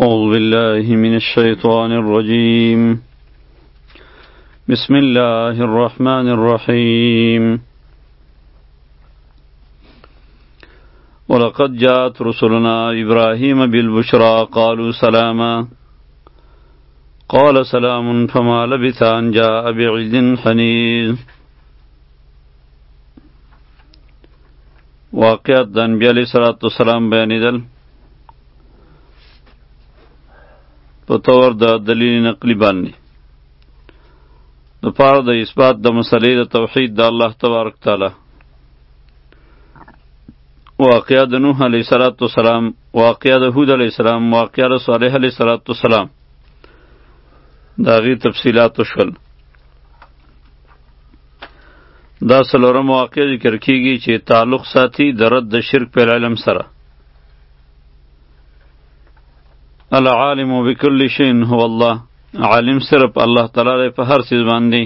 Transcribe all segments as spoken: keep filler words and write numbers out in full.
أعوذ بالله من الشيطان الرجيم بسم الله الرحمن الرحيم ولقد جاءت رسلنا إبراهيم بالبشرى قالوا سلاما قال سلام فما لبث أن جاء بعجل حنيذ. واقعات د انبیاء علیہ الصلوۃ والسلام بیانیدل په طور د دلیل نقلی باندې د پاره د اثبات د مسلې د توحید د الله تبارک تعالی. واقعه د نوح علیه السلام، واقعه د هود علیه السلام، واقعه د صالح علیه السلام، د هغې تفصیلات وشول. دا څلورم واقعه ذکر کیږي چې تعلق ساتي د رد د شرک په علم سره. العالم بكل شيء هو الله، عالم صرف الله تعالی دی په هر څیز باندې.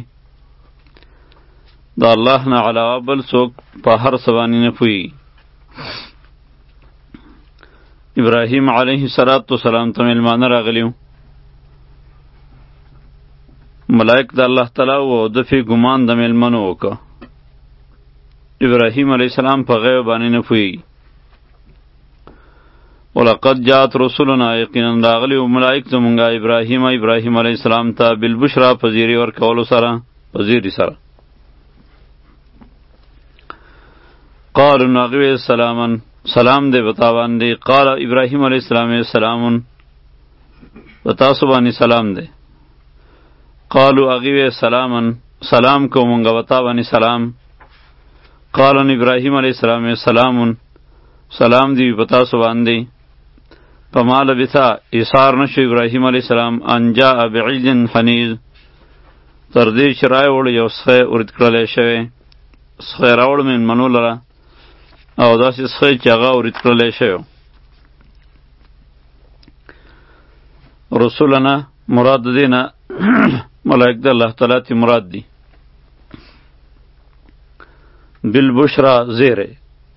د الله نه علاوه بل څوک په هر څه باندې نه پوهیږي. ابراهیم علیه السلام ته میلمانه راغلي وو. ملائک د الله تعالی وو، د فی ګمان د میلمنو وکړه. ابراهیم علیه السلام په غیب باندې نه پوهیږي. ولقد جاءت رسلنا، یقینا راغلي وو ملائک زمونږه ابراهیم ابراهیم علیه السلام ته بالبشرا په زیری ورکولو سره، په زیری سره. قالوا نو هغې ویل سلاما، سلام دی په تا باندې. قال ابراهیم علیه السلام سلامون، په تاسو باندې سلام دی. قالوا هغې ویل سلاما، سلام کو مونږه په تا باندې سلام. قال ابراهیم علیه السلام سلامون، سلام دی په تاسو باندې. فما لبث، ایثار نشو ابراهیم علیه السلام ان جاء بعجل حنیذ، تر دې چې راوړ یو سخی ورد کړلی شوی. سخی راوړ میلمنو لره، او داسې سخی چې هغه ورد کړلی شوی. رسولنا مراد د دې نه ملائک د الله تعالی تی مراد دي. بالبشرا زیره،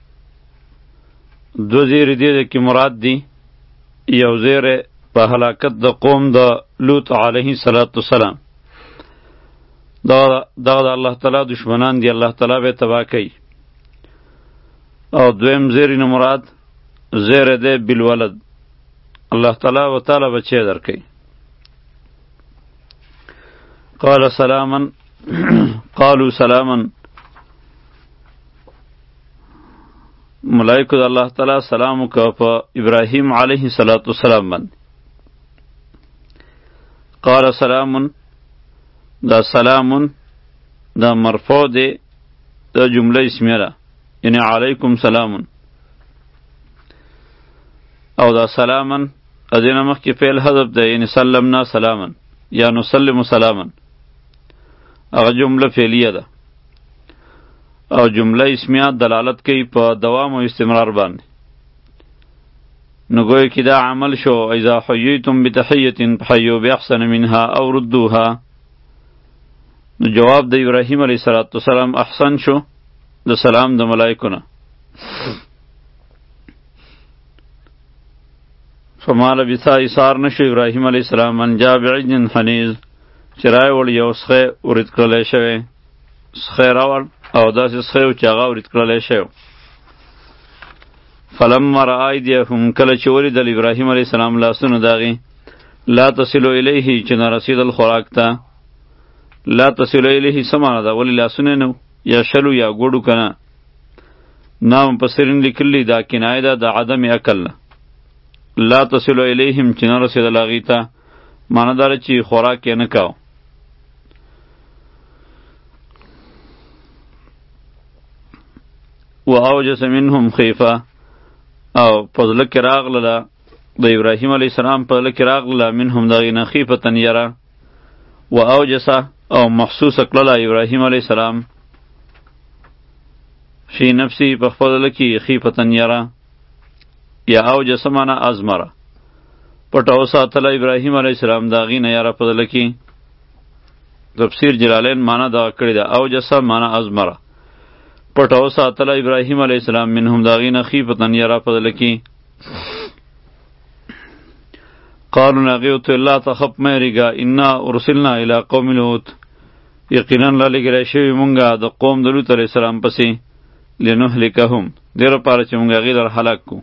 دو زیره دې کې مراد دي. یو زیره په هلاکت د قوم د لوط علیه السلام، دا د الله تعالی دشمنان دي، الله تعالی به تباه کوي. او دویم زیره نه مراد زیره ده بالولد، الله تعالی و تعالی بچی درکوي. قال سلاما، قالوا سلاما، ملائکو د الله تعالی سلام وکړه په ابراهیم علیه السلام باندې. قال سلام، دا سلامون دا مرفوع دی، دا جمله اسمیه ده، یعنی علیکم سلامون. او دا سلامن ادینه مخکې فعل حذف ده، یعنی سلمنا سلامن یا نسلم سلامن، هغه جمله فعلیه ده. او جمله اسمیه دلالت کوي په دوام او استمرار باندې. نو گویا کې دا عمل شو، اذا حییتم بتحیة فحیوا باحسن منها او ردوها. نو جواب د ابراهیم علیه السلام احسن شو د سلام د ملائکو نه. فما لبث، ایثار نشو ابراهیم علیه السلام ان جاء بعجل حنیذ، چې راوړ یو سخی ورد کړلی شوی. سخی راوړ او داسې سخی و چې هغه ورد کړلی شوی. فلما رأى ایدیهم، کله چې ولیدل ابراهیم علیه السلام لاسونه د هغې، لا تصلو الیه، چې نه رسېدل خوراک ته. لا تصلو الیه څه معنی ده؟ ولې لاسونه نه یا شلو یا ګوډو که نه؟ نام مفسرین لیکلي دا کنایه ده د عدم عقل نه. لا تصلو الیهم، چې نه رسېدل هغې ته، معنی داره چې خوراک یې نه کاو. و اوجس منهم خیفه، او په زړه کې راغله د ابراهیم علیه السلام په زړه کې راغله منهم د هغې نه خیفتن یره. و اوجسه، او محسوسه کړله ابراهیم علیه السلام فی نفسی، په خپل زړه کې خیفتن یره، یا اوجسه معنی ازمره، پټه وساتله ابراهیم علیه السلام د هغې نه یره په زړه کې. تفسیر جلالین معنی دغه کړې ده، اوجسه معنی ازمره، پټه وساتله ابراهیم علیه السلام منهم د هغې نه خیفتن یره په زړه کې. قالو هغې ورته لا تخف مه یېرېږه انا ارسلنا الی قوم لوط یقینا رالیږلی شوي مونږه د قوم د لوط علیه السلام پسې لنهلکهم دې لپاره چې مونږ هغې لره هلاک کړو.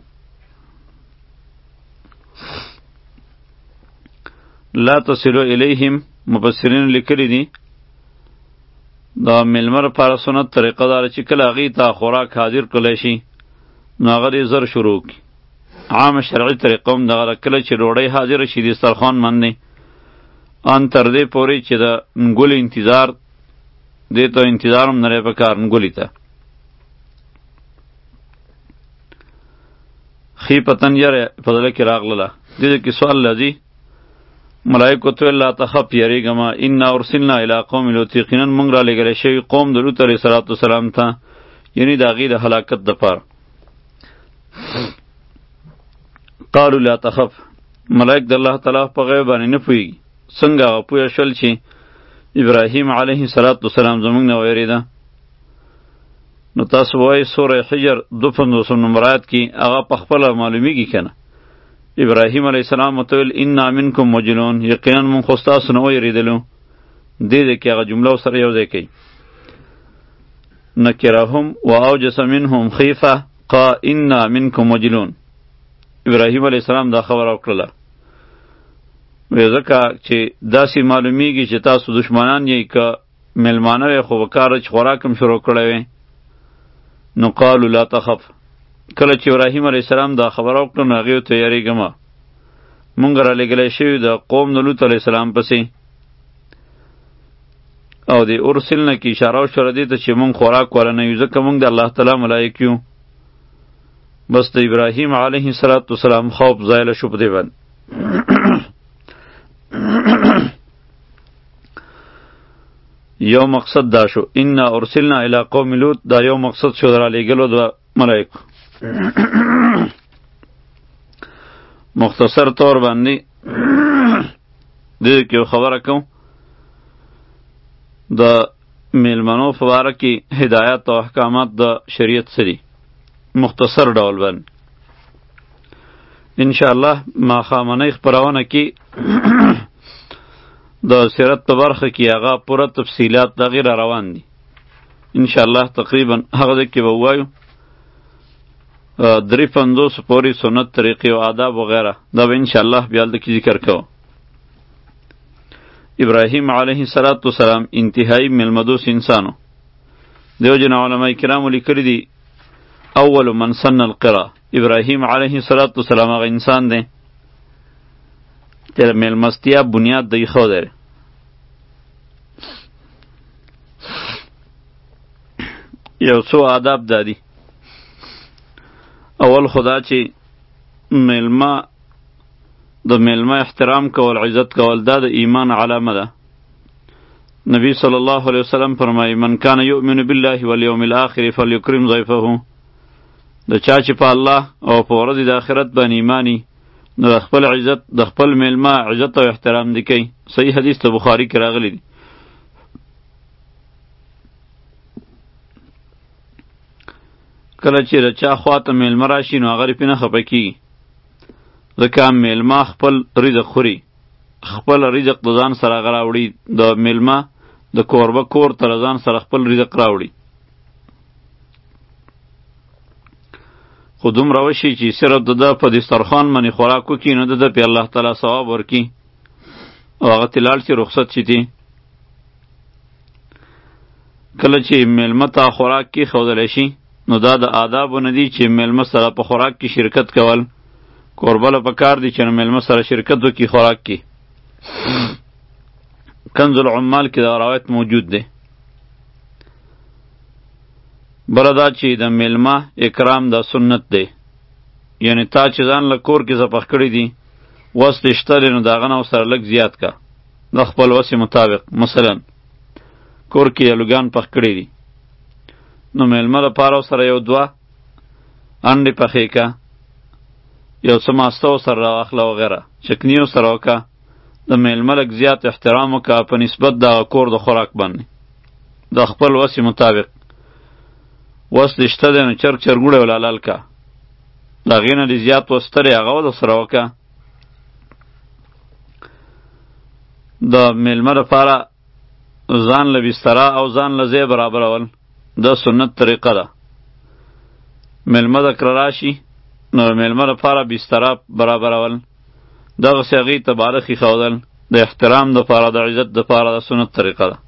لا تصلو الیهم مفسرین لیکلی دي دا میلمه لپاره سنت طریقه داره چې کله هغې ته خوراک حاضر کړلی شي نو هغه دې زر شروع کړي. عام شرعي طریقه هم دغه کله چې ډوډۍ حاضره شي دسترخوان باندې ان تر دې پورې چې د نګولې انتظار دې ته انتظار هم نه پکار نګولې ته خی پتن یاره په زړه کې راغله. دې کې سوال لذي ملائکو ته لا تخف یریږه ما انا ارسلنا الی قوم لوط یقینا موږ را لېږلی شوي قوم د لوط علیه السلام ته یعنی د هغې د هلاکت دپاره. قالو لا تخف ملائک د الله تعالی په غیب باندې نه پوهېږي څنګه هغه پوه شول چې ابراهیم علیه السلام زموږ نه ویرېده. نو تاسو وایئ سوره حجر دو پنځوسم نمبر آیات کې هغه پخپله معلومیږي که نه ابراهیم علیه السلام ورته ویل انا منکم وجلون یقینا موږ خو ستاسو نه ویرېدلو. دې دې کې هغه جمله ورسره یو ځای کوي نکرهم و اوجس منهم خیفه قا انا منکم وجلون. ابراهیم علیه السلام دا خبره وکړله وی ځکه چې داسې معلومیږي چې تاسو دشمنان یې که میلمانه وی خو به کار چې خوراک هم شروع کړی وی. نو قالو لا تخف کله چې ابراهیم علیه السلام دا خبره وکړه نو هغې ورته یېرېږه مه مونږ رالیږلی شوي د قوم د لوط علیه السلام پسې او د ارسلنه کې اشاره وشوله دې ته چې مونږ خوراک والا نه یو ځکه مونږ د الله تعالی ملایک یو. بس د ابراهیم علیه السلام خوف ځایله شو په دې باندې. یو مقصد دا شو انا ارسلنا الی قوم لوط دا یو مقصد شو را لېږلو د ملایکو. مختصر طور باندې دې کې یو خبره کوم د میلمنو په باره کې هدایت او احکامات د شریعت څه دي مختصر ډول باندې انشاءالله ماښامنۍ خپرونه کې د سیرت په برخه کې هغه پوره تفصیلات د هغې را روان دي انشاءالله تقریبا هغه ځای کې به ووایو درې پنځوس پورې سنت طریقې او آداب وغیره دا به انشاءالله بیا هلته کې ذکر کوو. ابراهیم علیه السلام انتهایی میلمدوس انسانو دیو جن علماء کرامو لیکلی دي اول من سن القرا ابراهیم علیه السلام هغه انسان دی چې میلمستیا بنیاد دی خو دی. یو څو آداب دادي اول خدا چې میلمه د میلمه احترام کول عزت کول دا د ایمان علامه ده. نبی صلی الله علیه وسلم فرمایي من کان یؤمن بالله والیوم الاخر فلیکرم ضیفه د چا چې په الله او په ورځې د آخرت باندې ایمانی نو د خپل عزت د خپل میلمه عزت او احترام دی کوي. صحیح حدیث ته بخاری کې راغلی دی. کله چې د چا خواته میلمه راشي نو هغه پرې نه خفه کېږي ځکه میلمه خپل رزق خوري خپل رزق د ځان سره هغه راوړي د میلمه د کوربه کور ته له ځان سره خپل رزق راوړي خو دومره وشي چې صرف د ده په دسترخوان باندې خوراک وکړي نو د ده پې الله تعالی ثواب ورکړي او هغه ترې لاړ شي رخصت شي ترې. کله چې میلمه ته خوراک کېښودلی شي نو دا د آدابو نه دي چې میلمه سره په خوراک کې شرکت کول. کوربه له پکار دي چې میلمه سره شرکت وکړي خوراک کې. کنز العمال کې دا روایت موجود دی. بله دا چې د میلمه اکرام دا سنت دی یعنی تا چې ځان له کور کې زپخ کړي دي وس دې شته دی نو د هغه نه ورسره لږ زیات کا د خپل وسې مطابق. مثلا کور کې الوګان پخ کړي دي نو میلمه لپاره ورسره یو دوه انډې پخې که یو څه ماسته ورسره راواخله وغیره چکني ورسره وکړه د میلمه لږ زیات احترام وکړه په نسبت د کور د خوراک باندې د خپل وسې مطابق. وس دې شته دی نو چرګ چرګوړی ول حلال که د هغې نه دې زیات وس ته دی هغه ورسره وکړه د میلمه لپاره ځان له بستره او ځان له ځای برابرول د سنت طریقه ده. میلمه د کره راشي نو میلمه لپاره بستره برابرول، دغسې هغې ته بالښت ایښودل د احترام دپاره د عزت دپاره د سنت طریقه ده.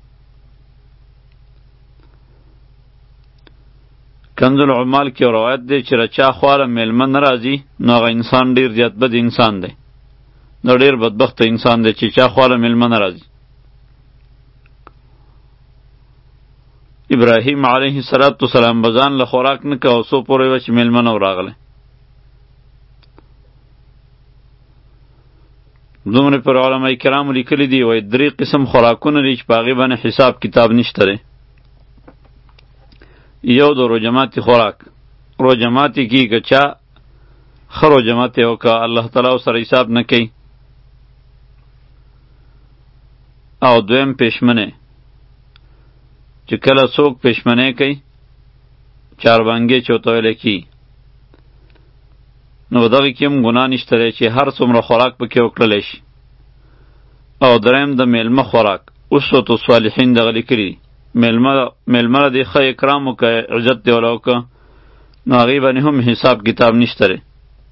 کنز العمال کې یو روایت دی چې رچا خواله میلمه نه راځي نو هغه انسان ډېر زیات بد انسان دی، دا ډېر بدبخته انسان دی چې چا خواله میلمه نه راځي. ابراهیم علیه السلام به ځان له خوراک نه که او څو پورې وه چې میلمه نه و راغلی. دومره پر علماء کرامو لیکلی دي وایي درې قسم خوراکونه دي چې په هغې باندې حساب کتاب نشته دی. یو د روجماتي خوراک، روجماتي کې که چا ښه روجماتي وکړه الله تعالی ورسره حساب نه کوي. او دویم پېشمنی، چې کله څوک پېشمنی کوي چاربانګې چې ورته ویلی کېږي نو په دغې کې هم ګناه نشته دی چې هر څومره خوراک پکې وکړلی شي. او دریم د میلمه خوراک، اسوة الصالحین دغه لیکلي دي میلمه میلمه له دې ښه اکرام وکړه، عزت دې وله وکړه نو هغې باندې هم حساب کتاب نشته دی.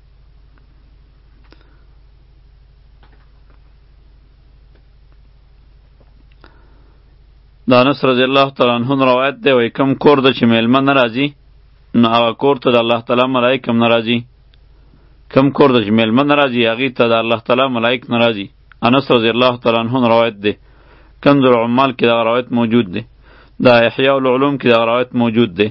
د انس رضی الله تعالی عنه روایت دی وایي کوم کور ده چې میلمه نه راځي نو هغه کور ته د الله تعالی ملایک هم نه راځي. کوم کور ده چې میلمه نه راځي هغې ته د الله تعالی ملایک نه راځي. انس رضی الله تعالی عنه روایت دی. کنز العمال کې دغه روایت موجود دی. دا احیاء العلوم کې دغه روایت موجود دی.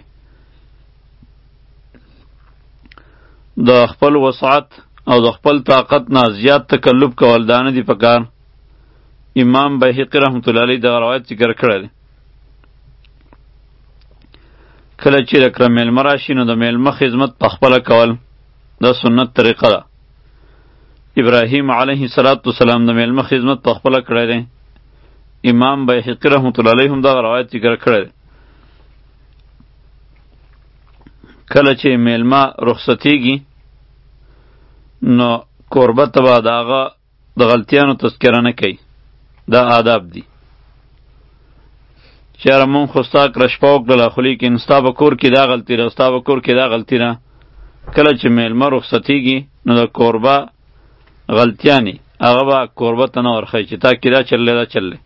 د خپل وسعت او د خپل طاقت نه زیات تکلف کول دا نه دي پکار. امام بیهقی رحمت الله علیه دغه روایت ذکر کړی دی. کله چې د کره میلمه راشي نو د میلمه خدمت په خپله کول دا سنت طریقه ده. ابراهیم علیه السلام د میلمه خدمت په خپله کړی دی. امام بیهقی رحمت الله علیه هم دغه روایت ذکر کړی دی. کله چې میلمه رخصتیږي نو کوربه ته به د هغه د غلطیانو تذکره نه کوي. دا آداب دي. چېره مونږ خو ستا کره شپه وکړله خو لیکن ستا په کور کې دا غلطي ده، ستا په کور کې دا غلطي ده. کله چې میلمه رخصتیږي نو د کوربه غلطیانې هغه به کوربه ته نه ورښیي چې تا کې دا چللی دا چللی.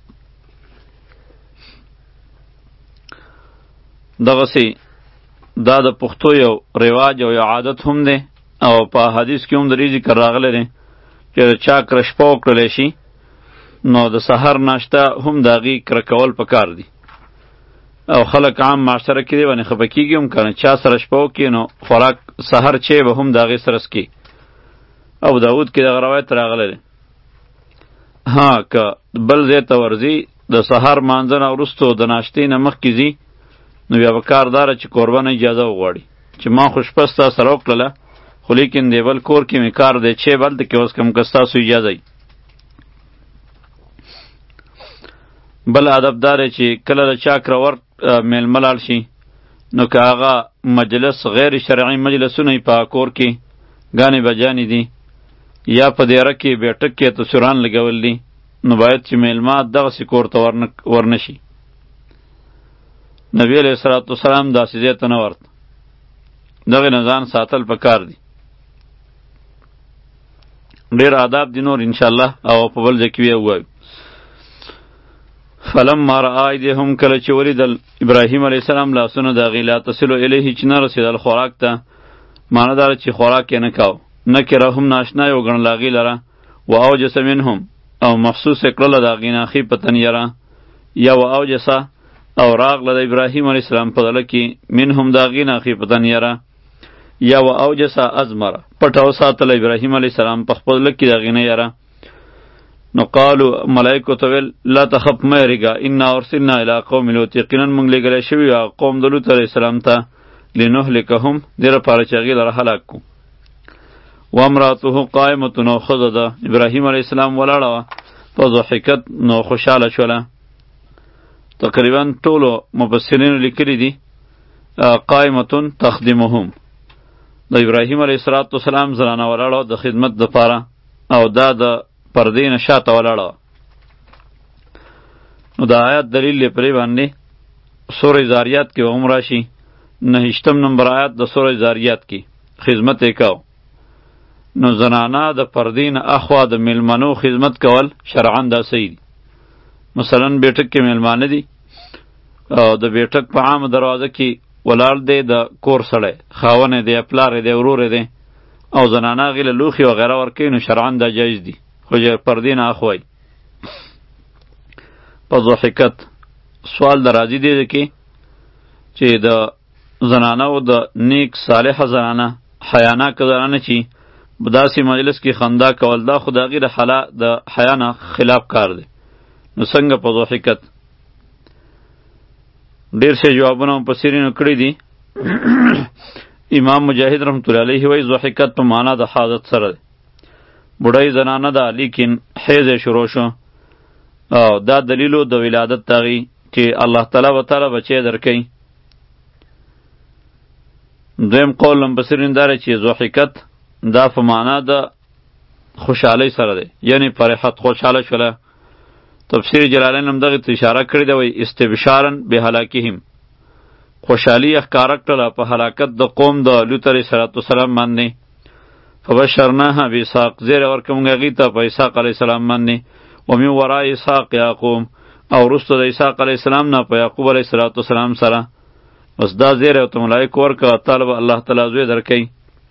دغسې دا د پښتو یو رواج او یو عادت هم دی او په حدیث کې هم د دې ذکر راغلی دی چې د چا کره شپه وکړلی شي نو د سحر ناشته هم د هغې کره کول پکار دي. او خلک عام معاشره کې دی باندې خفه کېږي هم که نه چا سره شپه وکړي نو خوراک سحر چای به هم د هغې سره څکي. ابو داود کې دغه روایت راغلی دی. ها که بل ځای ته ورځي د سحر مانځه نه وروستو د ناشتې نه مخکې ځي نو بیا به کار داره چې کوربه نه اجازه وغواړي چې ما خو شپه ستا سره وکړله خو لیکن دی بل کور کې مې کار دی چای به هلته کې وڅکم که ستاسو اجازه وي. بل ادب دا دی چې کله د چا کره ور میلمه لاړ شي نو که هغه مجلس غیر شرعي مجلسونه یې په کور کې ګانې بجانې دي یا په دیره کې بیټک کې تصویران لګول دي نو باید چې میلمه دغسې کور ته ورنه شي. نبی علیه الصلاة والسلام داسې ځای ته نه ورته. دغې نه ځان ساتل پکار دي. ډېر آداب دي نور انشاءالله او په بل ځای کې بیا ووایو. فلما رأى ایدیهم کله چې ولیدل ابراهیم علیه السلام لاسونه د هغې لا تصلو الیه چې نه رسېدل خوراک ته، معنی داره چې خوراک یې نه کاو، نکره هم ناشنا یې وګڼله هغې لره و اوجس منهم او محسوس یې کړله د هغې نه خیفتن یره یا و اوجسه او راغله د ابراهیم علیه السلام په زړه کې منهم د هغې نه خیفتن یره یا و اوجسه ازمره پټه وساتله ابراهیم علیه السلام په خپل زړه کې د هغې نه یره. نو قالو ملائکو ته ویل لا تخف مه یریږه انا ارسلنا الی قوم لوط یقینا موږ لېږلی شوي یو قوم د لوط علیه السلام ته لنهلکهم دې لپاره چې هغې لره هلاک کړو. و امراته قائمة او ښځه ده ابراهیم علیه السلام ولاړه وه فضحکت نو خوشحاله شوله. تقریبا ټولو مفسرینو لیکلي دي قائمة تخدمهم د ابراهیم علیه السلام زنانه ولاړه د خدمت دپاره او دا د پردې نه شاته ولاړه نو دا آیات دلیل دی پرې باندې سورې زاریات کې هم راشي. نهشتم نمبر آیات د سورې زاریات کې خدمت یې کاو. نو زنانه د پردین اخوا د میلمنو خدمت کول شرعاً دا صحیح دی. مثلا بیټک کې میلمانه دي او د بیټک په عام دروازه کې ولاړ دی د کور سړی، خاونه دی، پلار دی، ورور دی، او زنانه هغې له لوښي وغیره ورکوي، نو شرعاً دا جایز دي، خو پردین اخوای. په ضحکت سوال د راځي دی کې چې د زنانه او د نیک صالحه زنانه حیاناکه زنانه چې داسې مجلس کې خندا کول، دا خو د هغې د حلا د حیا نه خلاف کار دی. نو څنګه په ضحکت؟ ډیر شه جوابونه مفسرینو کړي دي. امام مجاهد رحمت الله علیه وایي ضحکت په معنا د حاجت سره دی. بوډۍ زنانه ده لیکن حیض یې شروع شو، او دا دلیلو د ولادت تاغي چې الله تعالی و تعالی بچی درکوي. دویم قول مفسرین داره چې ضحکت دا په معنا د خوشحالی سره دی، یعنی فرحت خوشحاله شوله. تفسیر جلالین هم دغه ته اشاره کړې ده، وایي استبشارا بهلاکهم، خوشحالي ښکاره کړله په هلاکت د قوم د لوط علیه السلام باندې. فبشرناها باسحاق، زیری ورکړه موږ هغې ته په اسحاق علیه السلام باندې. ومن وراء اسحاق یعقوب، او وروسته د اسحاق علیه السلام نه په یعقوب علیه السلام سره. بس دا زیری ورته ملایکو ورکړه، تعالی به الله تعالی زوی درکوي.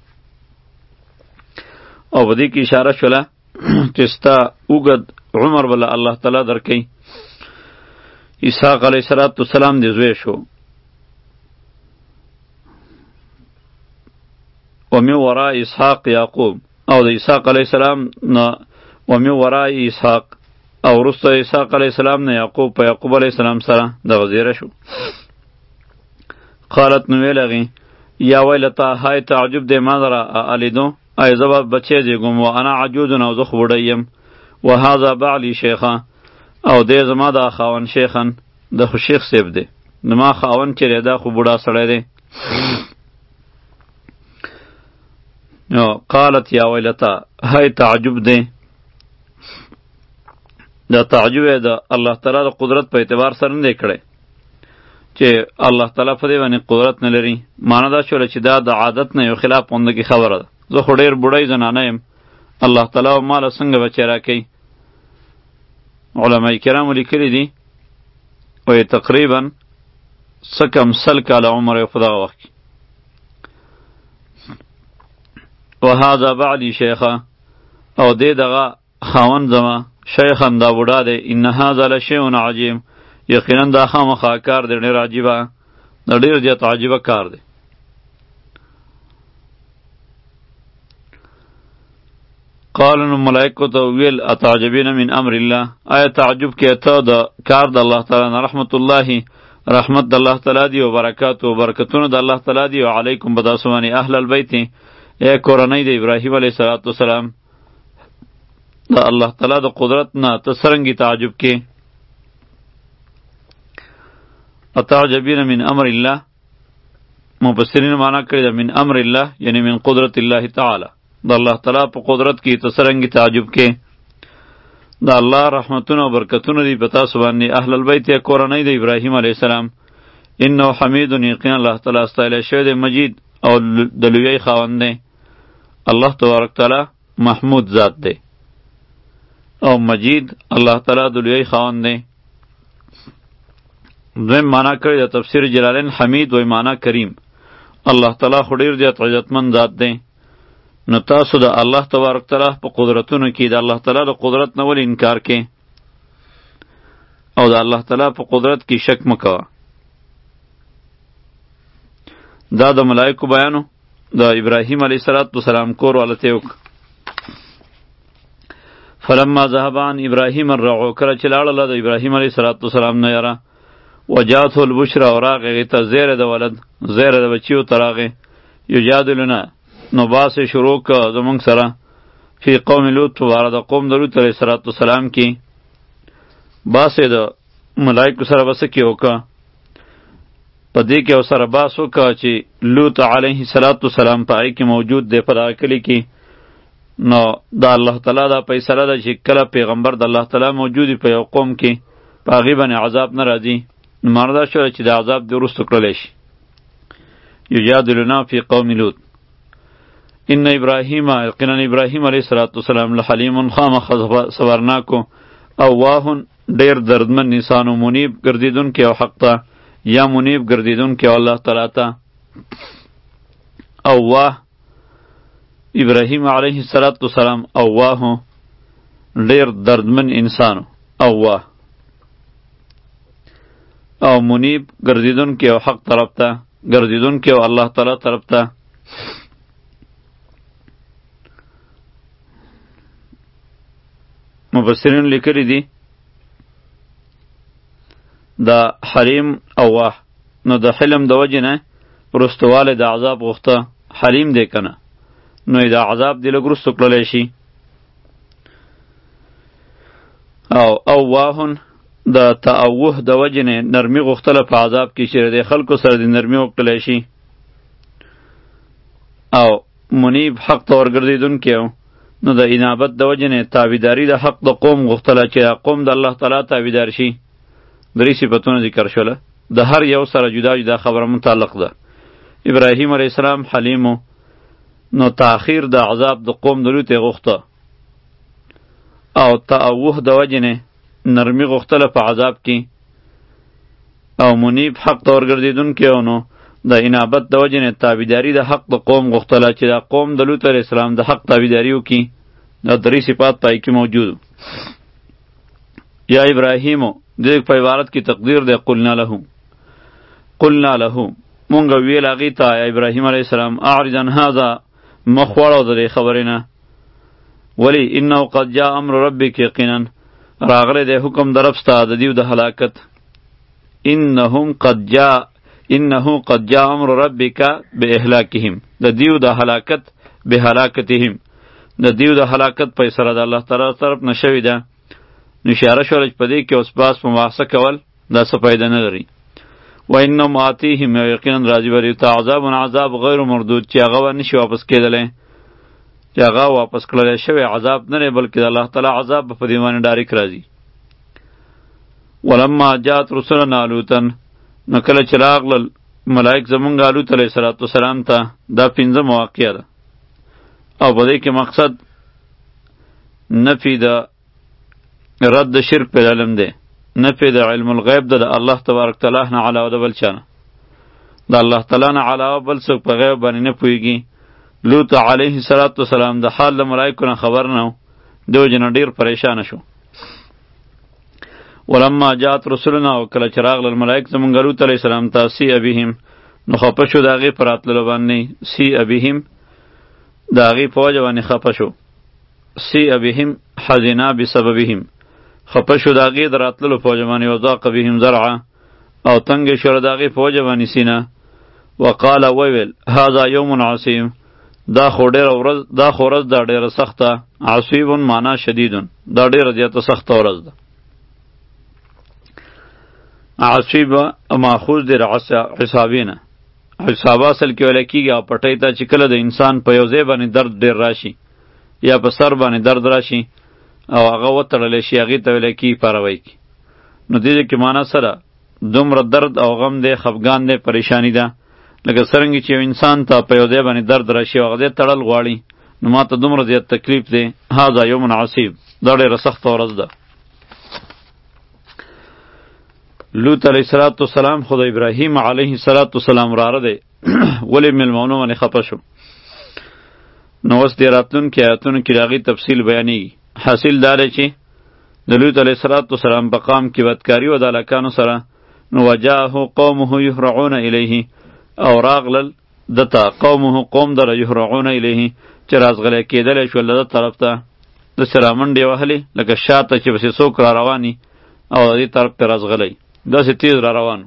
او په دې کې اشاره شوله چې ستا اوږد عمر بله الله تعالی درکوي. اسحاق علیه السلام دې زوی شو. ومن وراء اسحاق یعقوب، او د اسحاق علیه السلام نه ومن وراء اسحاق، او وروسته اسحاق علیه السلام نه یعقوب په یعقوب علیه السلام سره دغه زیری شو. قالت نو ویل هغې یا ویلتا های تعجب دی ما لره الیدو، ای زه به بچی زیږوم، و انا عجوز، او زه خو بوډۍ یم، و هذا بعلی شیخه، او دی زما دا خاون شیخن، د خو شیخ صیب دی، نو ما خاون چیرې دا خو بوډا سړی دی. نو قالت یا ویلتا های تعجب دی، دا تعجب د الله تعالی د قدرت په اعتبار سره نه دی کړی چې الله تعالی په دې باندې قدرت نه لري. معنا دا شوله چې دا د عادت نه یو خلاف غوندې خبره ده. زه خو ډېر بوډۍ زنانه یم، الله تعالی ماله څنګه بچی راکوي. علماء کرامو لیکلي دي وایي تقریبا څه کم سل کاله عمر یې په دغه وخت کې. وهذا بعلی شیخه، او دې دغه خاوند زما شیخن دا بوډا دی. ان هذا لشیء عجیب، یقینا دا خامخا کار دی ډېر عجیبه، دا ډېر زیات عجیبه کار دی. قالوا نو ملائکو ته ویل اتعجبین من امر الله، آیا تعجب کې ته د کار د الله تعالی نه؟ رحمت الله، رحمت د الله تعالی دی، او برکات او برکتونه د الله تعالی دی. او علیکم بداسمانی اهل البیت، ای کورنۍ د ابراهیم علیه السلام، د الله تعالی د قدرت نه ته څرنګه تعجب کې؟ اتعجبین من امر الله، مفسرین معنا کړی ده من امر الله یعنی من قدرت الله تعالی، د الله تعالی په قدرت کې ته څرنګه تعجب کې؟ د الله رحمتونه او برکتونه دی په تاسو باندې اهل البیت یا کورنۍ د ابراهیم علیه السلام. انه حمید، یقینا الله تعالی استایل شوی دی، مجید او د لوی خاوند دی. الله تبارک تعالی محمود ذات دی او مجید الله تعالی د لوی خاوند دی. دویم معنا کړی د تفسیر جلالین حمید وی معنا کریم، الله تعالی خو ډېر زیات عزتمند ذات دی. نو تاسو د الله تبارک تعالی په قدرتونو کې د الله تعالی د قدرت نه ولې انکار کې، او د الله تعالی په قدرت کې شک مه کوه. دا د ملائکو بیانو د ابراهیم علیه السلام کور والا ته وک. فلما ذهب عن ابراهیم الرعو، کله چې لاړله د ابراهیم علیه السلام نه یاره، وجاته البشرا، او راغې هغې ته زیری د ولد، زیری د بچیو ته راغې. یجادلنا، نو باس شروع که زمونږ سره فی قوم لوط، په باره د قوم د لوط علیه السلام کې. باس یې د ملایکو سره به څه کې وکړه، په دې کې او سره باس وکړه چې لوط علیه السلام په هغې کې موجود دی، په دغه کلي کې. نو د الله تعالی دا فیصله ده چې کله پیغمبر د الله تعالی موجود وي په یو قوم کې، په هغې باندې عذاب نه راځي، نو معنی دا شوله چې د عذاب دې وروسته کړلی شي. یجادلنا فی قوم لوط. ان ابراهیم یقینا ابراهیم علیه الصلاة والسلام لحلیم خامخا صبرناکو اواه ډیر دردمن انسان و منیب ګرځېدونکی او حق ته یا منیب ګرځېدونکی او الله تعالی ته. اواه ابراهیم علیه الصلاة والسلام اواه ډیر دردمن انسان اواه او منیب ګرځېدونکی او حق طرف ته ګرځېدونکی او الله تعالی طرف ته. مفسرین لیکلی دي دا حلیم اواه نو د حلم د وجې نه وروستوالی د عذاب غوښته، حلیم دی که نه، نو د عذاب دی لږ وروسته کړلی شي. او اواهن د تعوه د وجې نه نرمي غوښتله په عذاب کې چې د خلکو سره د نرمي وکړلی شي. او منیب حق ته ورګرځېدونکی و، نو د انابت د وجې نه تابعداري د حق د قوم غوښتله چې قوم د الله تعالی تابعدار شي. درې صفتونه ذکر شوله، د هر یو سره جدا جدا خبره متعلق ده. ابراهیم علیه السلام حلیمو، نو تاخیر د عذاب د قوم د لوط یې غوښته، او تعوه د وجې نه نرمي غوښتله په عذاب کې، او منیب حق ته ورګرځېدونکی و، نو د انابت د وجې نه تابعداري د حق د قوم غوښتله چې دا قوم د لوط علیه السلام د حق تابعداري وکړي. دا درې صفات پای کې موجود. یا ابراهیمو دې په عبارت کې تقدیر دی قلنا له قلنا له مونږ ویل هغې ته یا ابراهیم علیه السلام اعرض عن هذا مخ واړو د دې خبرې نه. ولی انه قد جاء امر ربک یقینا راغلی دی حکم د رب ستا د دیو د هلاکت. انهم قد جاء انه قد جاء امر ربک باهلاکهم د دیو د هلاکت بهلاکتهم د دیو د هلاکت فیصله د الله تعالی طرف نه شوې ده. نو اشاره شوله چې په دې کې اوس باس په مباحثه کول دا څه فایده نه لري. و انهم آتیهم یو یقینا راځي به دوی ته عذاب عذاب غیر مردود چې هغه به نشي واپس کېدلی، چې هغه واپس کړلی شوی عذاب نه دی بلکې د الله تعالی عذاب به په دې باندې ډایرک راځي. ولما جاءت رسلنا لوطا نو کله چې راغلل ملائک زمونږ لوط علیه السلام ته، دا پنځه مواقع ده او په دې کې مقصد نفی د رد د شرک په علم دی، نفی د علم الغیب ده د الله تبارک تعالی نه علاوه د بل چا نه، د الله تعالی نه علاوه بل څوک په غیب باندې نه پوهېږي. لوط علیه السلام د حال د ملائکو نه خبر نه و، د وجې نه ډېر پریشانه شو. ولما جاءت رسلنا او کله چې راغلل ملائک زمونږ لوط علیه السلام ته سیء بهم نو خفه شو د هغې په راتللو باندې. سیء بهم د هغې په وجه باندې خفه شو. سیء بهم حزنا بسببهم خفه شو د هغې د راتللو په وجه باندې. وضاق بهم ذرعه او تنګې شوله د هغې په وجه باندې سینه. وقال وویل هذا یوم عصیب دا خو ډېره ورځ دا خو ورځ ده ډېره سخته. عصیب معنا شدیدون دا ډېره زیاته سخته ورځ ده. عصیب ماخوذ دی عصابینه، عصابه اصل کې ویل کېږي او پټۍ ته چې کله د انسان په یو ځای باندې درد ډېر راشي یا په سر باندې درد راشي او هغه وتړلی شي هغې ته ویل کېږي پاروی کې. نو دې کې معنا سره دومره درد او غم دی، خفګان دی، پریشانی ده. لکه څرنګه چې یو انسان ته په یو ځای باندې درد راشي او هغه ځای تړل غواړي، نو ما ته دومره زیات تکلیف دی. هذا یوم عصیب دا ډېره سخته ورځ ده. لوط علیه السلام خو د ابراهیم علیه السلام وراره دی، ولې مېلمانو باندې خفه شو. نو اوس دې راتلونکي آیاتونو کې د هغې تفصیل بیانېږي. حاصل دا دی چې د لوط علیه السلام په قام کې بدکاري وه د هلکانو سره. نو وجاءه قومه یهرعون الیه او راغلل دته قومه قوم دره یهرعون الیه چې رازغلی کېدلی شول د ده طرف ته. داسې رامنډې وهلې لکه شاته چې پسې څوک را رواني او د دې طرف ته رازغلی داسې تیز را روانو.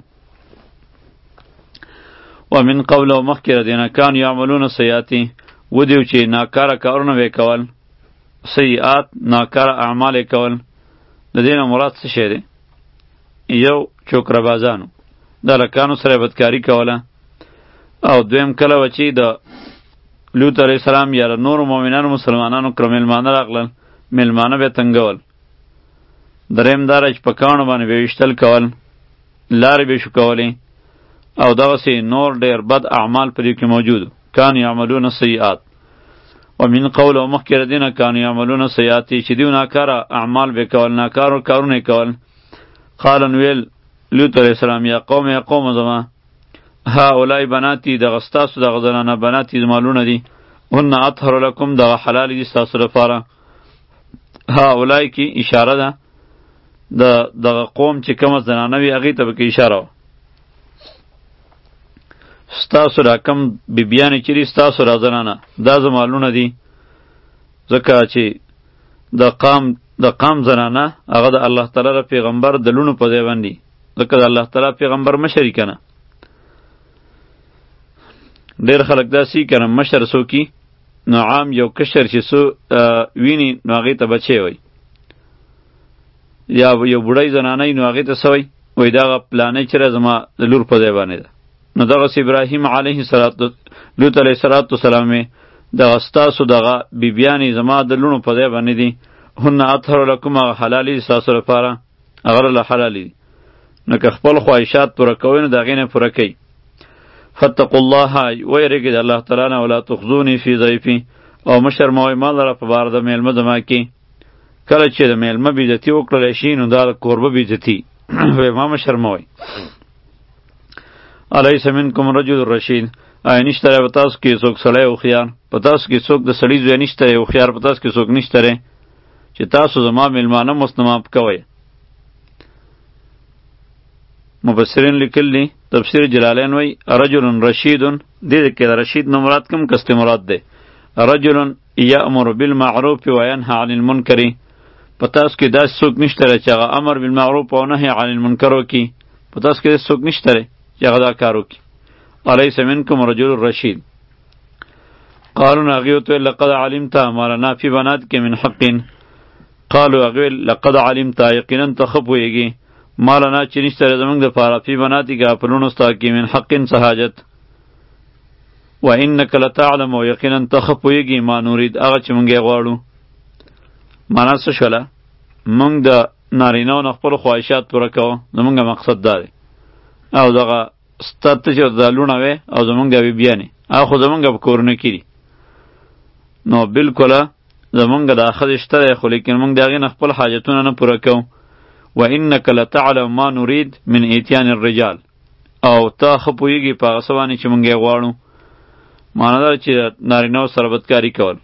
ومن قبل او مخکې د دې نه کانو یعملون سیئاتې ودیو چې ناکاره کارونه به یې کول، سیئات ناکاره اعمال یې کول. د دې نه مراد څه شی دی؟ یو چوکرهبازانو د هلکانو سره بدکاري کوله، او دویم کله و چې د لوط علیه السلام یا د نورو مؤمنانو مسلمانانو کره میلمانه راغلل، میلمانه به یې تنګول. دریم داره چې په کاڼو باندې به ویشتل کول، لارې به شو کولی، او دغسې نور ډېر بد اعمال په دې کې موجود کانو یعملون سیئات. ومن قول او مخکې د دې نه کانو یعملون سیئات چې دوی ناکاره اعمال به کول، ناکارو کارونه کول. قال ویل لوط علیه السلام یا قوم یا قوم زما هؤلاء بناتی دغه ستاسو دغه زنانه بناتی مالونه دي، هن اطهر لکم دغه حلال دي ستاسو لپاره. هؤلاء کې اشاره ده د دغه قوم چې کومه زنانه وي هغې ته به کې اشاره وه. ستاسو را کم بیبیانې چې دي ستاسو را زنانه دا زمالونه دي، ځکه چې د قام د قام زنانه هغه د الله تعالی د پیغمبر د لونو په ځای باندې، ځکه د الله تعالی پیغمبر مشر یې که نه. ډېر خلک داسې که نه مشر څوک نو عام یو کشر چې څو ویني نو هغې ته بچی وی، یا یو بوډۍ زنانه نو هغې ته څه وی وایي دغه پلانۍ چې زما د لور په ځای باندې ده. نو دغسې ابراهیم علیه السلام لوط علیه السلام وسلام یې دغه ستاسو دغه بیبیانې زما د لوڼو په ځای باندې دي، هن اطهر لکم هغه حلالې دي ستاسو لپاره، هغه له حلالې دي. نو که خپل خواهشات پوره کوئ نو د هغې نه پوره کوئ. فاتقوا الله ویریږئ د الله تعالی نه، ولا تخزوني فی ضیفي، او مشر مه وایئ ما لره په باره د میلمه زما کې. کله چې د میلمه بېعزتي وکړلی شي نو دا د کوربه بېعزتي وایي ما مشر مه وایئ. الیس منکم رجل رشید، آیا نشته دی په تاسو کې څوک سړی هوښیار؟ په تاسو کې څوک د سړي زوی نشته دی هوښیار؟ په تاسو کې څوک نشته دی چې تاسو زما میلمانه مستماب کوئ؟ مفسرین لیکل دي تفسیر جلالین وی رجل رشید، دې کې د رشید نو مراد کوم کس ته مراد دی؟ رجل یأمر بالمعروف و ینهی عن المنکر، په تاسو کې داسې څوک نشته دی چې هغه امر بالمعروف او نهی عن المنکر وکړي؟ په تاسو کې داسې څوک نشته دی چې هغه دا کار وکړي؟ الیس منکم رجل رشید. قالوا هغې ورته ویل لقد علمت ما لنا فی بناتک من حق، قالوا هغې ویل لقد علمت یقینا ته ښه پوهېږي ما لنا چې نشته دی زموږ دپاره فی بناتک په لوڼو ستا کې من حق څه حاجت، و انک لتعلم او یقینا ته ښه پوهېږي ما نورید هغه چې موږ یې غواړو. معنا څه شوله؟ موږ د نارینهو نه خپلو خواهشات پوره کوو، زموږ مقصد دا دی، او دغه ستا ته چې دا لوڼه وې او زموږ بیبیانې هغه خو زموږ په کورونه کې دي، نو بلکله زموږ دا ښځې شته دی، خو لیکن موږ د هغې نه خپل حاجتونه نه پوره کوو. و انک لتعلم ما نرید من ایتیان الرجال، او ته ښه پوهېږي په هغه څه باندې چې موږ یې غواړو. معنا دا چې نارینهو سره بدکاري کول،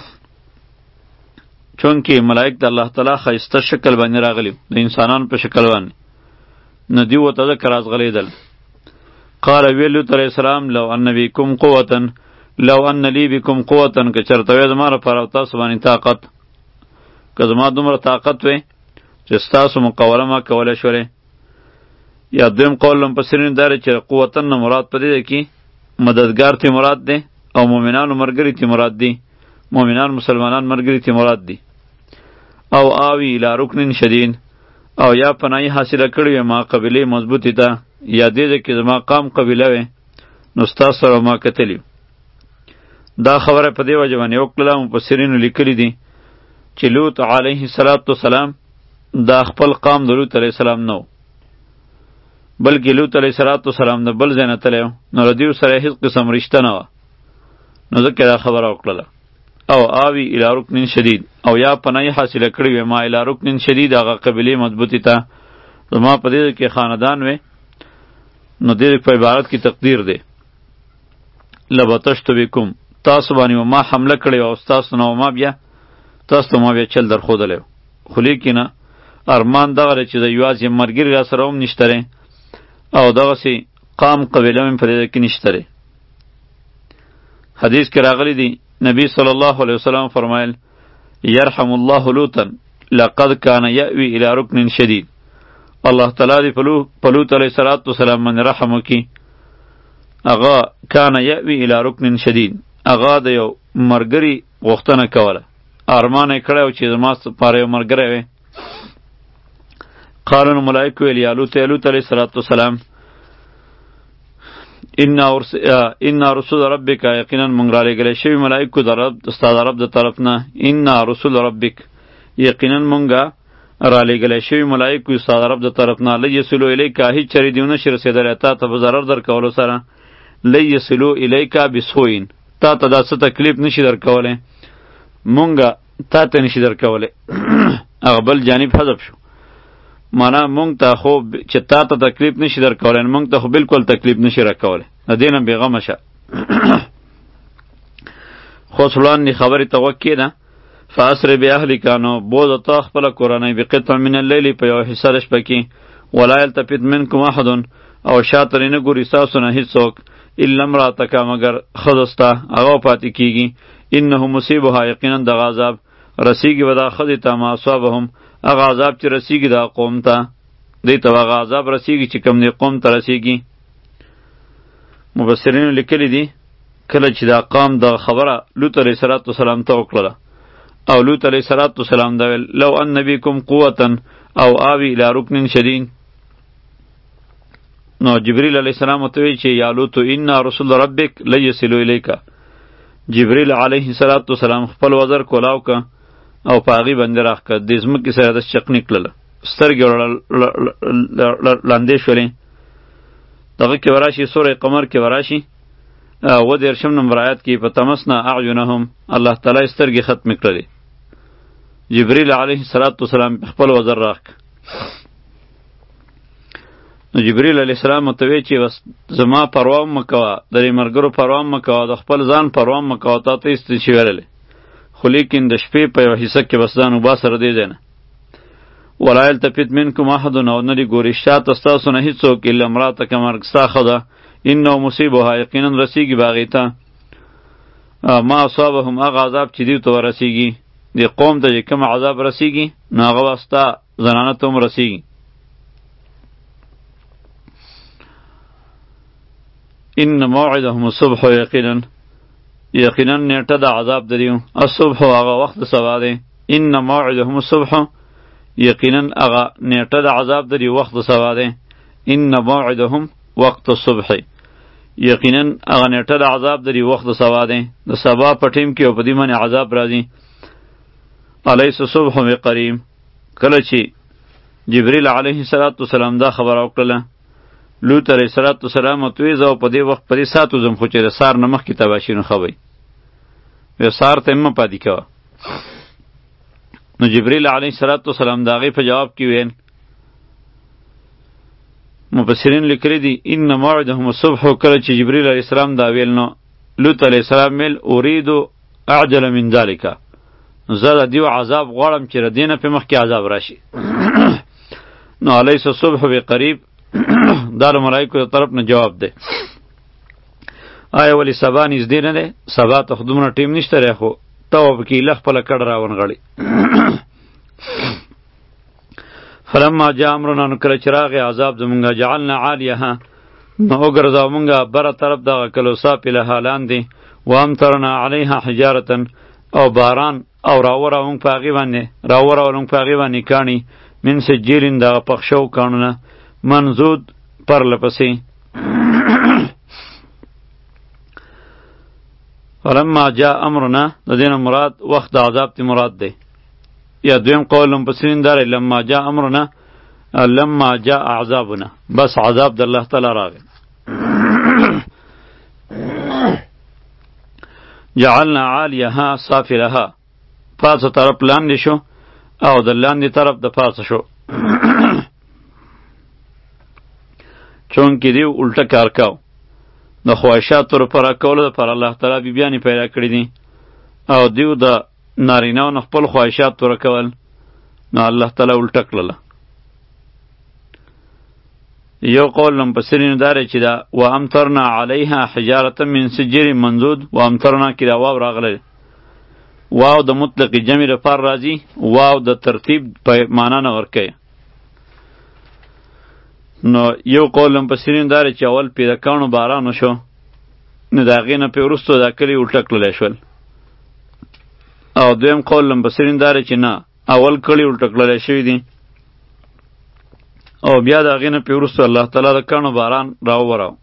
چونکې ملائک د الله تعالی ښایسته شکل باندې راغلي د انسانانو په شکل باندې، نو دوی ورته ځکه راځغلېدل. قال ویل لوط علیه السلام لو ان بیکم قوة، لو ان لی بکم قوة، که چېرته وی زما لپاره او تاسو باندې طاقت، که زما دومره طاقت وی چې ستاسو مقابله ما کولی شولې. یا دویم قول مفسرین دا دی چې قوتن نه مراد په دې دی کې مددګار تی مراد دی، او مؤمنانو ملګري تی مراد دی، مؤمنان مسلمانان ملګري تی مراد دی. او آوی الی رکن شدید، او یا پناهی حاصله کړې وې ما قبیلې مضبوطې ته، یا دې دی کې زما قام قبیله وې نو ستاسو سره ما کتلي. دا خبره په دې وجه باندې وکړله، مفسرینو لیکلي دي چې لوط علیه السلام دا خپل قام د لوط علیه السلام نه و، بلکې لوط علیه السلام د بل ځای نه تللی و، نو له دوی سره هېڅ قسم رشته نه وه، نو ځکه دا خبره وکړله. او آوی الی رکن شدید، او یا پناهی حاصله کړې وې ما الی رکن شدید هغه قبیلې مضبوطې ته، زما په دې کې خاندان وې، نو دې په عبارت کې تقدیر دی لبطشت بکم، تاسو باندې ما حمله کړې وه او ستاسو نه ما بیا تاسو ته ما بیا چل در ښودلی و. خو لیکنه ارمان دغه دی چې د یوازې ملګري را سره هم نشته دی، او دغسې قام قبیله مې په دې کې نشته دی. حدیث کې راغلی دی نبی صلی الله علیه وسلم فرمایل یرحم الله لوطا لقد کان یأوی الی رکن شدید، الله تعالی دې په لوط علیه السلام باندې رحم وکړي. هغه کان یأوی الی رکن شدید، هغه د یو ملګري غوښتنه کوله، ارمان یې کړی و چې زما لپاره یو ملګری وی. قالوا ملائکه ویل یا لوط لوط علیه السلام ان رسول ربک، یقینا موږ را لېږلی شوي ملائکو د رب ستا د رب د طرف نه، ان رسول ربک، یقینا موږ را لېږلی شوي ملایکو ستا د رب د طرف نه لی یصلو الیکا هېڅ چرې دې ونه شي رسېدلی تا ته په ضرر در کولو سره لی یصلو الیکا بسوین تا ته دا څه تکلیف نشي در کولی مونږه تا ته نشي در کولی هغه بل جانب حذف شو معنا مونږ ته خو چې تا ته تکلیف نشي در کولی مونږ ته خو بالکل تکلیف نشي را کولی د دې نه بېغمه شه خو سلوان خبرې ته غوږ کېږده فاسر باهلک نو بوځه ته خپله کورنۍ بقطع من اللیل په یوه حصه د شپه کې ولا یلتفت منکم احد او شا ترې نه ګوري ستاسو نه هېڅوک الا امرأتک مګر ښځه ستا هغه پاتې کېږي انه مصیبها یقینا دغه عذاب رسیږي به دا ښځې ته ما اصابهم هغه عذاب چې رسیږي دا قوم ته دې ته هغه عذاب رسیږي چې کوم دی قوم ته رسیږي مفسرینو لیکلي دي کله چې دا قوم دغه خبره لوط علیه صلات وسلام ته وکړله او لوط علیه صلات وسلام دا ویل لو ان بکم قوة او آوی الی رکن شدید نو جبریل علیه السلام ورته وی چې یا لوط ان رسول ربک لیصلوا الیک جبریل علیه الصلاۃ والسلام خپل وزر کولاو که او په هغې باندې راښکه د ځمکې سره داسې چقنې کړله سترګې لاندې شولې دغه کې وراشي سوره قمر کې وراشي اووه دېرشم نمبر آیات کې په تمسنا اعینهم الله تعالی سترګې ختمې کړلې جبریل علیه الصلاۃ والسلام خپل وزر راښکه نو جبریل علیه السلام ورته وی چې بس زما پروا مه کوه د دې ملګرو پروا مه کوه د خپل ځان پروا مه کوه تا ته هېڅ نشي ویلی خو لیکن د شپې په یوه حصه کې بس ځان وباسه له دې ځای نه ولا یلتفت منکم احد او نه دې ګوري شاته ستاسو نه هېڅوک الا امرأتک مرګ ستا ښځه انه مصیبها یقینا رسیږي به هغې ته ما اصابهم هغه عذاب چې دوی ته ورسیږي دې قوم ته چې کوم عذاب رسیږي نو هغه به ستا زنانه ته هم رسیږي ان موعدهم الصبح یقینا یقینا نیټه د عذاب د دیو الصبح هغه وخت د سبا دی ان موعدهم الصبح یقینا هغه نیټه د عذاب د دیو وخت د سبا دی ان موعدهم وقت الصبح یقینا هغه نیټه د عذاب د دیو وخت د سبا دی د سبا په ټیم کې او په دې باندې عذاب راځي الیس الصبح بقریب کله چې جبریل علیه السلام دا خبره وکړله لوط علیه السلام ورته وی زه په دې وخت په دې ساعت وځم خو چې د سهار نه مخکې تباه شي نو ښه وی وی سهار ته مه پاتې کوه نو جبریل علیه السلام د هغې په جواب کې ویل مفسرین لیکلي دي ان موعدهم الصبح کله چې جبریل علیه السلام دا ویل نو لوط علیه السلام ویل اریدو اعجل من ذلک زه د دیو عذاب غواړم چې د دې نه پې مخکې عذاب راشي نو الیس الصبح بقریب دا د ملایکو د طرف نه جواب دی آیا ولی سبا نږدې نه دی سبا ته خو دومره ټیم نشته دی خو ته به پکې ایله خپله کډه راونغړې فلما جاء امرنا نو کله چې راغی عذاب زمونږه جعلنا عالیها نو وګرځاو مونږه بره طرف دغه کلوسا پلها لاندې وامطرنا علیها حجارة او باران او راوراو مونږ په هغې باندې راوراو مونږ په هغې باندې کاڼي من سجیلین دغه پخ شوو کاڼونه منزود پر لپسی فلما جاء امرنا د دین مراد وخت د عذاب تی مراد دی یا دویم قول مفسرین داره لما جاء امرنا لما جاء عذابنا بس عذاب د الله تعالی راغی جعلنا عالیها سافلها پاسه طرف لاندې شو او د لاندې طرف د پاسه شو چونکې دیو الټه کار کاو د خواهشاتو لپاره کولو لپاره الله تعالی بیبیانې پیدا کړي دي او دیو د نارینهو نه خپل خواهشات پوره کول نو الله تعالی الټه کړله یو قول مفسرینو دا دی چې دا و امطرنا علیها حجارة من سجیر منضود و امطرنا کې دا واو راغلی واو د مطلق جمع لپاره راځي واو د ترتیب په معنا نه ورکوي نو یو قول مفسرین دا چې اول پیدا کانو باران وشو نو د هغې نه پې وروستو دا کلي الټه کړلی شول او دویم قول مفسرین دا چې نه اول کلي الټه کړلی شوي دي او بیا د هغې نه پې وروستو الله تعالی د کانو باران راووراو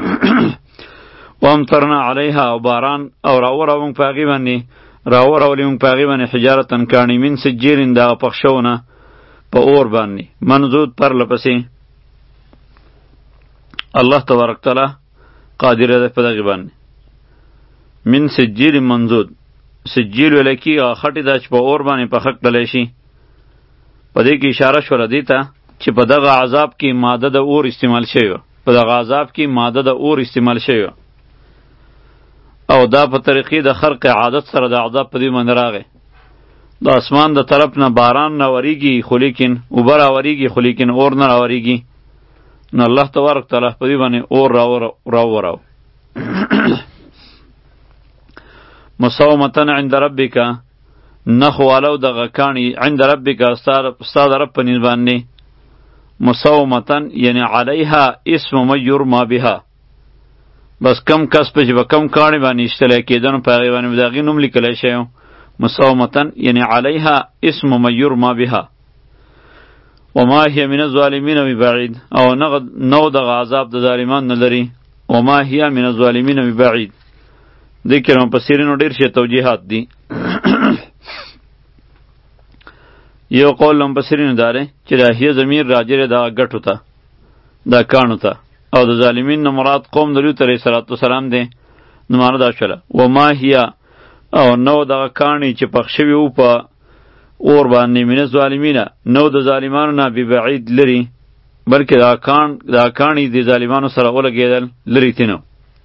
وامطرنا علیها او باران او راووراو موږ په هغې باندې راوورولې موږ په هغې باندې حجارتن کاڼي من سجیرین دغه پخ شوونه په اور باندې منزود پر لپسې الله تبارک تعالی قادر ده په دغه باندې من سجیل منزود سجیل ولکی خټی دا چې په اور باندې په خک ډلې شي په دې کې اشاره شوه دې ته چې په دغه عذاب کې ماده د اور استعمال شوی په دغه عذاب کې ماده د اور استعمال شوی او دا په طریقې د خرق عادت سره د عذاب په دې باندې راغی د اسمان د طرف نه باران نه وریږي خو لیکن اوبه راوریږي خو لیکن اور نه راوریږي نو الله تبارک تعالی په دې باندې اور راوراو مسومتن عند ربک نخو علو دغه کانی عند ربک استاد رب په نیز باندې مسومتن یعنی علیها اسم من یرما بها بس کم کس په چې به کم کاڼي باندې ایستلی کېدنو په هغې باندې به د هغې نوم لیکلی شی مسومتن یعنی علیها اسم من یرما بها وما هي من الظالمین ببعید او نو دغه عذاب د ظالمان نه لري وما هي من الظالمین ببعید دې کې مفسرینو ډېر شی توجیحات دي یو قول مفسرینو دا دی چې دا هي ضمیر راجع دی دغه ګټو ته دا کاڼو ته او د ظالمین نه مراد قوم د لوط علیه السلام دی نو معنا دا شوله وما هي او نو دغه کاڼي چې پخ شوي وو په اور باندې من ظالمینه نو د ظالمانو نه ببعید لري بلکې دا کان دا کاڼي د ظالمانو سره ولګېدل لري تینو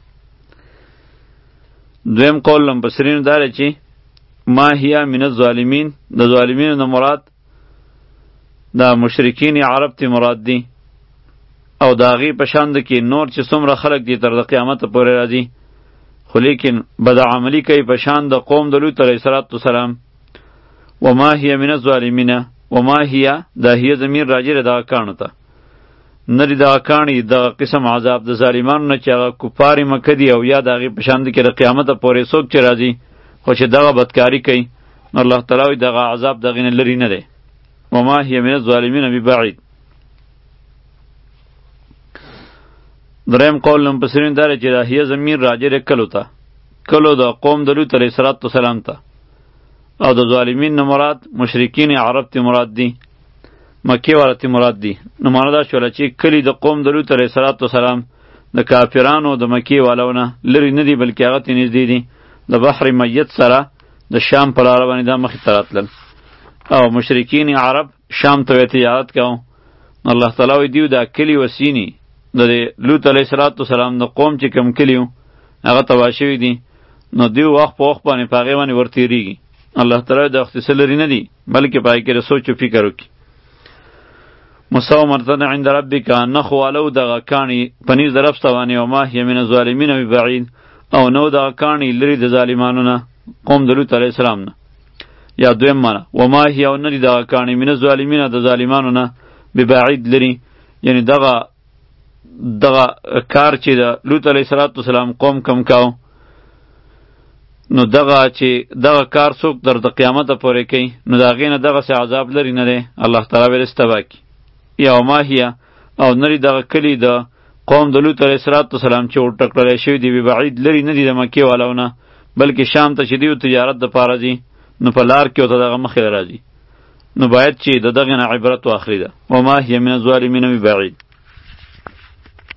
دویم قول مفسرینو دا دی چې ما هي من الظالمین د ظالمینو نه مراد دا مشرکین عرب تی مراد دی او دا غي پشاند کې نور چې څومره خلق دي تر د قیامت پورې راځي خو لیکن بد عملی کوي پشان د قوم د لوط علیه السلام وما هي من الظالمین وما هي دا هي ضمیر راجع ده دغه کاڼو ته نری دغه کاڼي دغه قسم عذاب د ظالمانو نه چې هغه کفار مکه دي او یا د هغې پشاند کې د قیامت پورې څوک چې راځي خو چې دغه بدکاري کوي نو الله تعالی وایي دغه عذاب دغې نه لرې نه دی وما هي من الظالمین ببعید دریم قول مفسرین دا چې دا هي ضمیر راجع دی کلو ته کلو د قوم د لوط علیه السلام ته او د ظالمین نه مراد مشرکین عرب تی مراد دی مکی والا تی مراد دی نو معنا دا شوله چې کلی د قوم د لوط علیه السلام د کافرانو د مکی والو نه لرې نه دي بلکې هغه تی نږدې دي د بحر میت سره د شام په لاره باندې دا مخې ته راتلل او مشرکین عرب شام ته تجارت کوو الله تعالی وایي دیو دا کلی وسینی د لوط علیه السلام د قوم چې کم کلیو هغه تباه شوي دي نو دیو وخت په وخت باندې په هغې باندې ورتېرېږي الله تعالی د اختصار لري نه دي بلکې په هغې کې د سوچ و فکر وکړي مسومتن عند ربک نخو علو دغه کاڼي په نیز د رب سته باندې وما هي من الظالمین ببعید او نو دغه کاڼي لرې د ظالمانو نه قوم د لوط علیه السلام نه یا دویم معنا وما هي او نه دي دغه کاڼي من الظالمین د ظالمانو نه ببعید لري یعنی دغه دغه کار چې د لوط علیه السلام قوم کم کاو نو دغه چې دغه کار څوک در د قیامت پورې کوي نو د هغې نه دغسې عذاب لري نه دی الله تعالی به یې تباه کړي یا وما هي او نه دي دغه کلي د قوم د لوط علیه السلام چې ورټکړلی شوي دي ببعید لري نه دي د مکې والو نه بلکې شام ته چې دوی تجارت دپاره ځي نو په لار کې ورته دغه مخې راځي نو باید چې د دغې نه عبرت واخلي ده وما هي من الظالمین ببعید